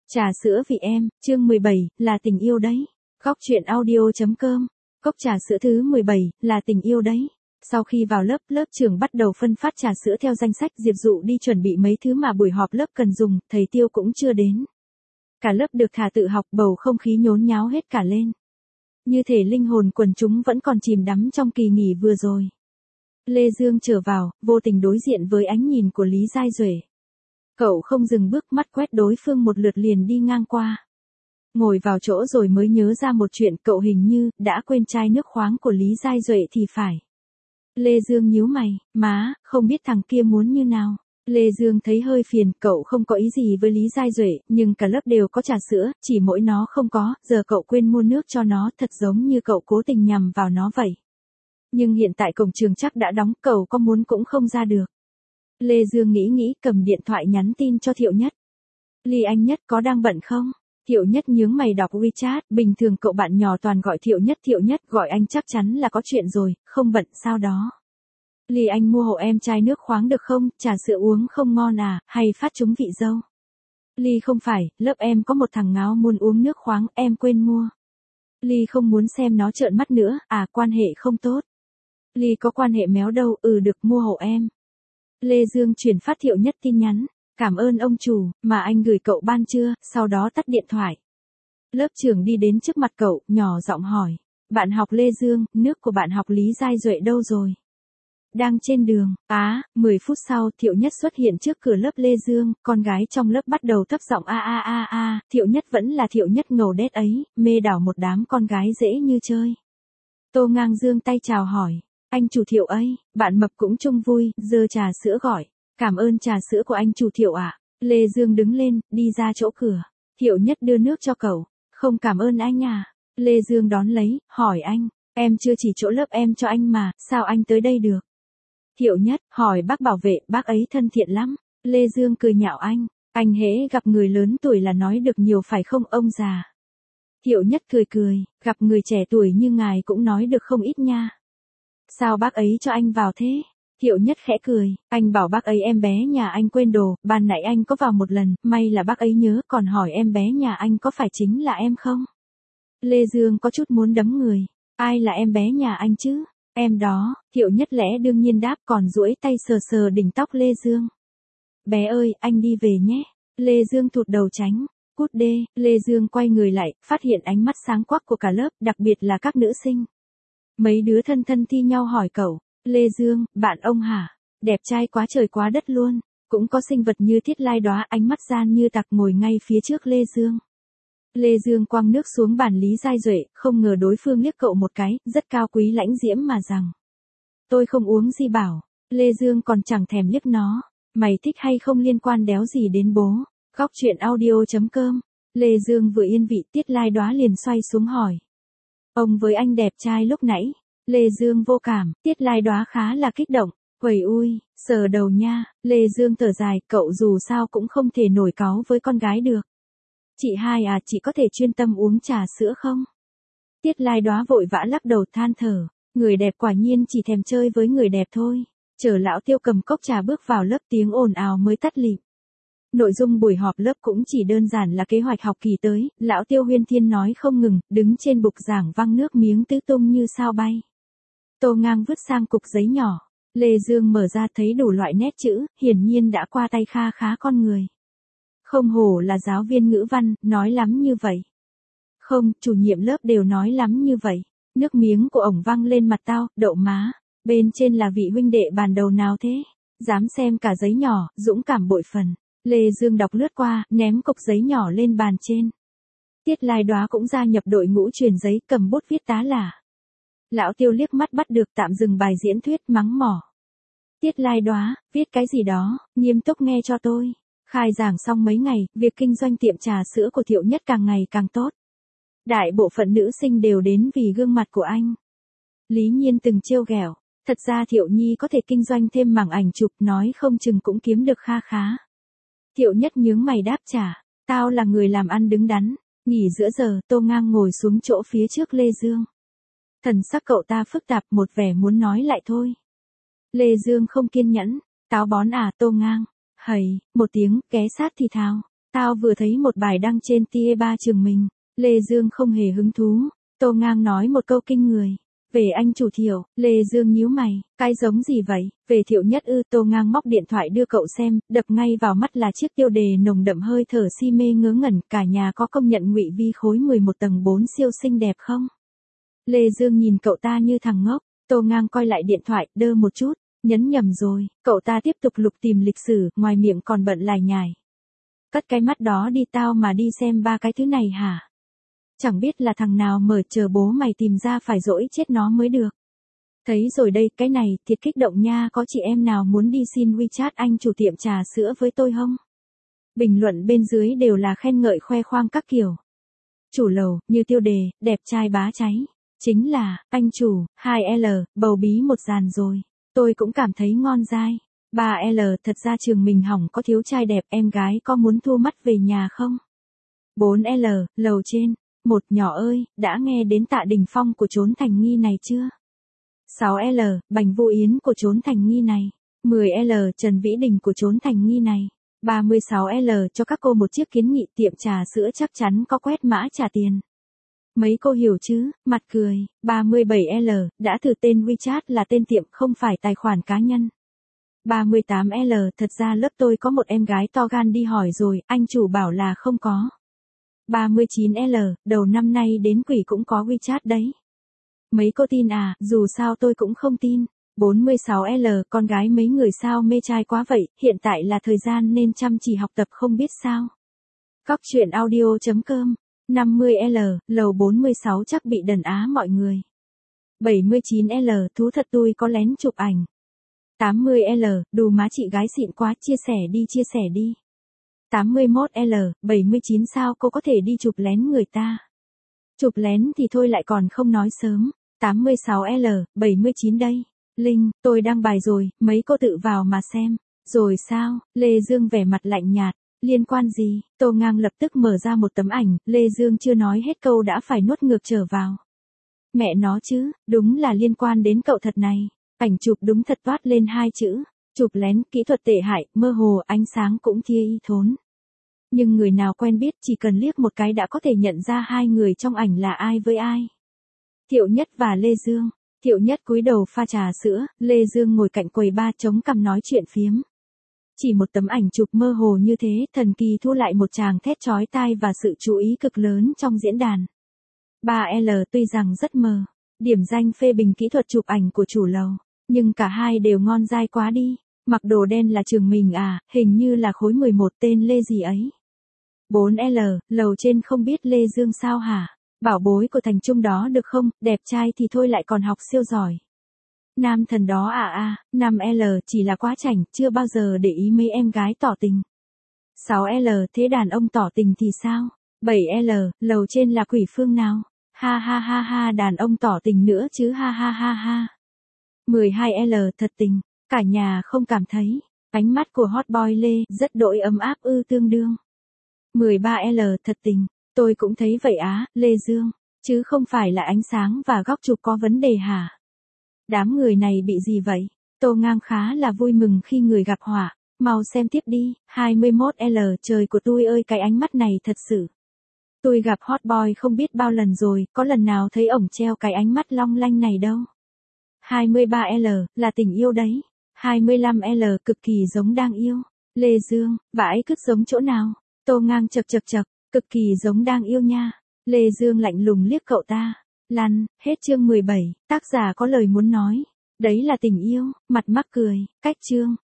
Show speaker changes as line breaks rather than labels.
Trà sữa vì em, chương 17, là tình yêu đấy. Góc truyện audio.com. Cốc trà sữa thứ 17, là tình yêu đấy. Sau khi vào lớp trưởng bắt đầu phân phát trà sữa theo danh sách. Diệp Dụ đi chuẩn bị mấy thứ mà buổi họp lớp cần dùng, thầy Tiêu cũng chưa đến. Cả lớp được thả tự học, bầu không khí nhốn nháo hết cả lên. Như thể linh hồn quần chúng vẫn còn chìm đắm trong kỳ nghỉ vừa rồi. Lê Dương trở vào, vô tình đối diện với ánh nhìn của Lý Giai Duệ. Cậu không dừng bước, mắt quét đối phương một lượt liền đi ngang qua. Ngồi vào chỗ rồi mới nhớ ra một chuyện, cậu hình như đã quên chai nước khoáng của Lý Giai Duệ thì phải. Lê Dương nhíu mày, má, không biết thằng kia muốn như nào. Lê Dương thấy hơi phiền, cậu không có ý gì với Lý Giai Duệ, nhưng cả lớp đều có trà sữa, chỉ mỗi nó không có, giờ cậu quên mua nước cho nó, thật giống như cậu cố tình nhằm vào nó vậy. Nhưng hiện tại cổng trường chắc đã đóng, cậu có muốn cũng không ra được. Lê Dương nghĩ cầm điện thoại nhắn tin cho Thiệu Nhất. Ly anh Nhất có đang bận không? Thiệu Nhất nhướng mày đọc WeChat, bình thường cậu bạn nhỏ toàn gọi Thiệu Nhất, gọi anh chắc chắn là có chuyện rồi, không bận sao đó. Ly anh mua hộ em chai nước khoáng được không, trà sữa uống không ngon à, hay phát trúng vị dâu? Ly không phải, lớp em có một thằng ngáo muốn uống nước khoáng, em quên mua. Ly không muốn xem nó trợn mắt nữa, à quan hệ không tốt. Ly có quan hệ méo đâu, được mua hộ em. Lê Dương chuyển phát Thiệu Nhất tin nhắn, cảm ơn ông chủ, mà anh gửi cậu ban chưa, sau đó tắt điện thoại. Lớp trưởng đi đến trước mặt cậu, nhỏ giọng hỏi, bạn học Lê Dương, nước của bạn học Lý Giai Duệ đâu rồi? Đang trên đường, 10 phút sau Thiệu Nhất xuất hiện trước cửa lớp Lê Dương, con gái trong lớp bắt đầu thấp giọng Thiệu Nhất vẫn là Thiệu Nhất ngầu đét ấy, mê đảo một đám con gái dễ như chơi. Tô Ngang giương tay chào hỏi. Anh chủ Thiệu ấy, bạn mập cũng chung vui, giơ trà sữa gọi. Cảm ơn trà sữa của anh chủ Thiệu ạ. Lê Dương đứng lên, đi ra chỗ cửa. Thiệu Nhất đưa nước cho cậu. Không cảm ơn anh à. Lê Dương đón lấy, hỏi anh. Em chưa chỉ chỗ lớp em cho anh mà, sao anh tới đây được? Thiệu Nhất, hỏi bác bảo vệ, bác ấy thân thiện lắm. Lê Dương cười nhạo anh. Anh hễ gặp người lớn tuổi là nói được nhiều phải không ông già? Thiệu Nhất cười, gặp người trẻ tuổi như ngài cũng nói được không ít nha. Sao bác ấy cho anh vào thế? Thiệu Nhất khẽ cười, anh bảo bác ấy em bé nhà anh quên đồ, ban nãy anh có vào một lần, may là bác ấy nhớ, còn hỏi em bé nhà anh có phải chính là em không? Lê Dương có chút muốn đấm người, ai là em bé nhà anh chứ? Em đó, Thiệu Nhất lẽ đương nhiên đáp, còn duỗi tay sờ đỉnh tóc Lê Dương. Bé ơi, anh đi về nhé. Lê Dương thụt đầu tránh, cút đê. Lê Dương quay người lại, phát hiện ánh mắt sáng quắc của cả lớp, đặc biệt là các nữ sinh. Mấy đứa thân thi nhau hỏi cậu, Lê Dương, bạn ông hả? Đẹp trai quá trời quá đất luôn. Cũng có sinh vật như Thiết Lai Đóa, ánh mắt gian như tặc ngồi ngay phía trước Lê Dương. Lê Dương quăng nước xuống bàn Lý Giai Duệ, không ngờ đối phương liếc cậu một cái, rất cao quý lãnh diễm mà rằng. Tôi không uống gì bảo. Lê Dương còn chẳng thèm liếc nó. Mày thích hay không liên quan đéo gì đến bố. Góc truyện audio.com. Lê Dương vừa yên vị, Tiết Lai Đóa liền xoay xuống hỏi. Ông với anh đẹp trai lúc nãy. Lê Dương vô cảm, Tiết Lai Đóa khá là kích động. Quẩy ui, sờ đầu nha. Lê Dương thở dài, cậu dù sao cũng không thể nổi cáu với con gái được. Chị hai à, chị có thể chuyên tâm uống trà sữa không? Tiết Lai Đóa vội vã lắc đầu than thở. Người đẹp quả nhiên chỉ thèm chơi với người đẹp thôi. Chờ lão Tiêu cầm cốc trà bước vào lớp, tiếng ồn ào mới tắt lịm. Nội dung buổi họp lớp cũng chỉ đơn giản là kế hoạch học kỳ tới, lão Tiêu huyên thiên nói không ngừng, đứng trên bục giảng văng nước miếng tứ tung như sao bay. Tô Ngang vứt sang cục giấy nhỏ, Lê Dương mở ra thấy đủ loại nét chữ, hiển nhiên đã qua tay kha khá con người. Không hổ là giáo viên ngữ văn, nói lắm như vậy. Không, chủ nhiệm lớp đều nói lắm như vậy. Nước miếng của ổng văng lên mặt tao, đậu má. Bên trên là vị huynh đệ bàn đầu nào thế? Dám xem cả giấy nhỏ, dũng cảm bội phần. Lê Dương đọc lướt qua, ném cục giấy nhỏ lên bàn trên. Tiết Lai Đóa cũng gia nhập đội ngũ truyền giấy, cầm bút viết tá lả. Lão Tiêu liếc mắt bắt được, tạm dừng bài diễn thuyết, mắng mỏ. Tiết Lai Đóa, viết cái gì đó, nghiêm túc nghe cho tôi. Khai giảng xong mấy ngày, việc kinh doanh tiệm trà sữa của Thiệu Nhất càng ngày càng tốt. Đại bộ phận nữ sinh đều đến vì gương mặt của anh. Lý Nhiên từng trêu ghẹo, thật ra Thiệu Nhi có thể kinh doanh thêm mảng ảnh chụp, nói không chừng cũng kiếm được kha khá. Thiệu Nhất nhướng mày đáp trả, tao là người làm ăn đứng đắn. Nghỉ giữa giờ, Tô Ngang ngồi xuống chỗ phía trước Lê Dương. Thần sắc cậu ta phức tạp, một vẻ muốn nói lại thôi. Lê Dương không kiên nhẫn, táo bón à Tô Ngang. Hầy, một tiếng, ghé sát thì thào. Tao vừa thấy một bài đăng trên Tie3 trường mình. Lê Dương không hề hứng thú. Tô Ngang nói một câu kinh người. Về anh chủ Thiệu, Lê Dương nhíu mày, cái giống gì vậy? Về Thiệu Nhất ư? Tô Ngang móc điện thoại đưa cậu xem, đập ngay vào mắt là chiếc tiêu đề nồng đậm hơi thở si mê ngớ ngẩn, cả nhà có công nhận Ngụy Vi khối 11 tầng 4 siêu xinh đẹp không? Lê Dương nhìn cậu ta như thằng ngốc, Tô Ngang coi lại điện thoại, đơ một chút, nhấn nhầm rồi, cậu ta tiếp tục lục tìm lịch sử, ngoài miệng còn bận lải nhải. Cất cái mắt đó đi, tao mà đi xem ba cái thứ này hả? Chẳng biết là thằng nào mở, chờ bố mày tìm ra phải dỗi chết nó mới được. Thấy rồi đây, cái này, thiệt kích động nha, có chị em nào muốn đi xin WeChat anh chủ tiệm trà sữa với tôi không? Bình luận bên dưới đều là khen ngợi khoe khoang các kiểu. Chủ lầu, như tiêu đề, đẹp trai bá cháy. Chính là, anh chủ, 2L, bầu bí một dàn rồi. Tôi cũng cảm thấy ngon dai. 3L, thật ra trường mình hỏng có thiếu trai đẹp, em gái có muốn thu mắt về nhà không? 4L, lầu trên. Một nhỏ ơi, đã nghe đến Tạ Đình Phong của Trốn Thành Nghi này chưa? 6L, Bành Vũ Yến của Trốn Thành Nghi này. 10L, Trần Vĩ Đình của Trốn Thành Nghi này. 36L, cho các cô một chiếc kiến nghị, tiệm trà sữa chắc chắn có quét mã trả tiền. Mấy cô hiểu chứ, mặt cười. 37L, đã thử tên WeChat là tên tiệm không phải tài khoản cá nhân. 38L, thật ra lớp tôi có một em gái to gan đi hỏi rồi, anh chủ bảo là không có. 39L, đầu năm nay đến quỷ cũng có WeChat đấy. Mấy cô tin à, dù sao tôi cũng không tin. 46L, con gái mấy người sao mê trai quá vậy, hiện tại là thời gian nên chăm chỉ học tập không biết sao. Cóc truyện audio.com. 50L, lầu 46 chắc bị đần á mọi người. 79L, thú thật tôi có lén chụp ảnh. 80L, đù má chị gái xịn quá, chia sẻ đi. 81L, 79 sao cô có thể đi chụp lén người ta? Chụp lén thì thôi lại còn không nói sớm. 86L, 79 đây. Linh, tôi đăng bài rồi, mấy cô tự vào mà xem. Rồi sao? Lê Dương vẻ mặt lạnh nhạt. Liên quan gì? Tô Ngang lập tức mở ra một tấm ảnh, Lê Dương chưa nói hết câu đã phải nuốt ngược trở vào. Mẹ nó chứ, đúng là liên quan đến cậu thật này. Ảnh chụp đúng thật toát lên hai chữ. Chụp lén, kỹ thuật tệ hại, mơ hồ, ánh sáng cũng thia y thốn. Nhưng người nào quen biết chỉ cần liếc một cái đã có thể nhận ra hai người trong ảnh là ai với ai. Thiệu Nhất và Lê Dương. Thiệu Nhất cúi đầu pha trà sữa, Lê Dương ngồi cạnh quầy bar chống cằm nói chuyện phiếm. Chỉ một tấm ảnh chụp mơ hồ như thế, thần kỳ thu lại một tràng thét chói tai và sự chú ý cực lớn trong diễn đàn. 3L tuy rằng rất mờ, điểm danh phê bình kỹ thuật chụp ảnh của chủ lầu, nhưng cả hai đều ngon dai quá đi. Mặc đồ đen là trường mình à, hình như là khối 11 tên Lê gì ấy. 4L, lầu trên không biết Lê Dương sao hả? Bảo bối của Thành Trung đó được không, đẹp trai thì thôi lại còn học siêu giỏi. Nam thần đó à. 5L, chỉ là quá chảnh, chưa bao giờ để ý mấy em gái tỏ tình. 6L, thế đàn ông tỏ tình thì sao? 7L, lầu trên là quỷ phương nào? Ha, đàn ông tỏ tình nữa chứ ha. 12L, thật tình, cả nhà không cảm thấy. Ánh mắt của hot boy Lê rất đỗi ấm áp tương đương. 13L, thật tình, tôi cũng thấy vậy á, Lê Dương, chứ không phải là ánh sáng và góc chụp có vấn đề hả? Đám người này bị gì vậy? Tô Ngang khá là vui mừng khi người gặp họa. Mau xem tiếp đi. 21L, trời của tôi ơi, cái ánh mắt này thật sự. Tôi gặp hot boy không biết bao lần rồi, có lần nào thấy ổng treo cái ánh mắt long lanh này đâu. 23L, là tình yêu đấy. 25L, cực kỳ giống đang yêu. Lê Dương, vãi cứt giống chỗ nào? Tô Ngang chậc, cực kỳ giống đang yêu nha. Lê Dương lạnh lùng liếc cậu ta. Lăn, hết chương 17, tác giả có lời muốn nói. Đấy là tình yêu, mặt mắc cười, cách chương.